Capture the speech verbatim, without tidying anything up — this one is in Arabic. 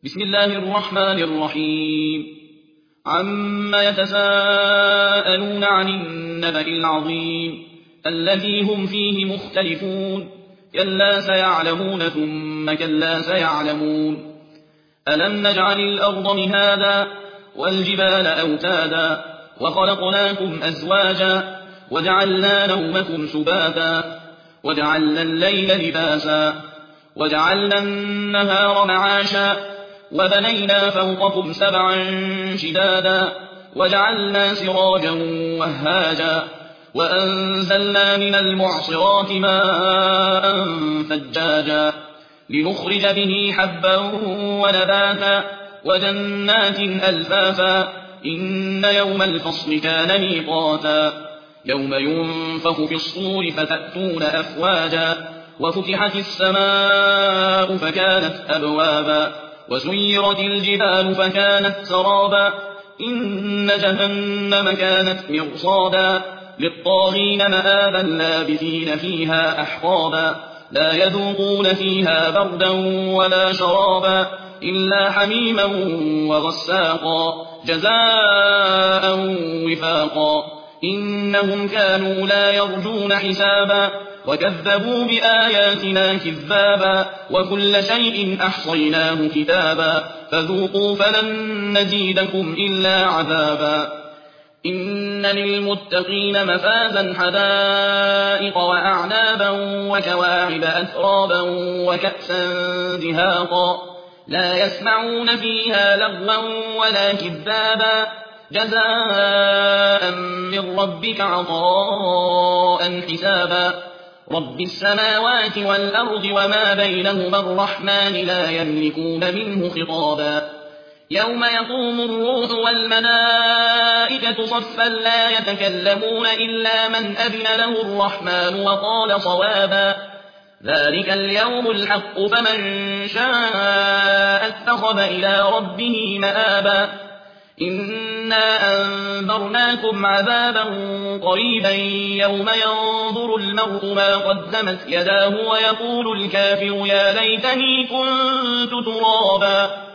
بسم الله الرحمن الرحيم عما يتساءلون عن النبأ العظيم الذي هم فيه مختلفون كلا سيعلمون ثم كلا سيعلمون ألم نجعل الأرض مهادا والجبال أوتادا وخلقناكم أزواجا وجعلنا نومكم سباتا وجعلنا الليل لباسا وجعلنا النهار معاشا وبنينا فوقكم سبعا شدادا وجعلنا سراجا وهاجا وأنزلنا من المعصرات ماء ثجاجا لنخرج به حبا ونباتا وجنات ألفافا إن يوم الفصل كان ميقاتا يوم ينفخ في الصور فتأتون أفواجا وفتحت السماء فكانت أبوابا وسيرت الجبال فكانت سرابا إن جهنم كانت مرصادا للطاغين مآبا لابثين فيها أحقابا لا يذوقون فيها بردا ولا شرابا إلا حميما وغساقا جزاء وفاقا إنهم كانوا لا يرجون حسابا وكذبوا بآياتنا كذابا وكل شيء أحصيناه كتابا فذوقوا فلن نزيدكم إلا عذابا إن للمتقين مفازا حدائق وأعنابا وكواعب أترابا وكأسا دهاقا لا يسمعون فيها لغوا ولا كذابا جزاء من ربك عطاء حسابا رب السماوات والأرض وما بينهما الرحمن لا يملكون منه خطابا يوم يقوم الروح والملائكة صفا لا يتكلمون إلا من أذن له الرحمن وقال صوابا ذلك اليوم الحق فمن شاء اتخذ إلى ربه مآبا إنا أنذرناكم عذابا قريبا يوم ينظر المرء ما قدمت يداه ويقول الكافر يا ليتني كنت ترابا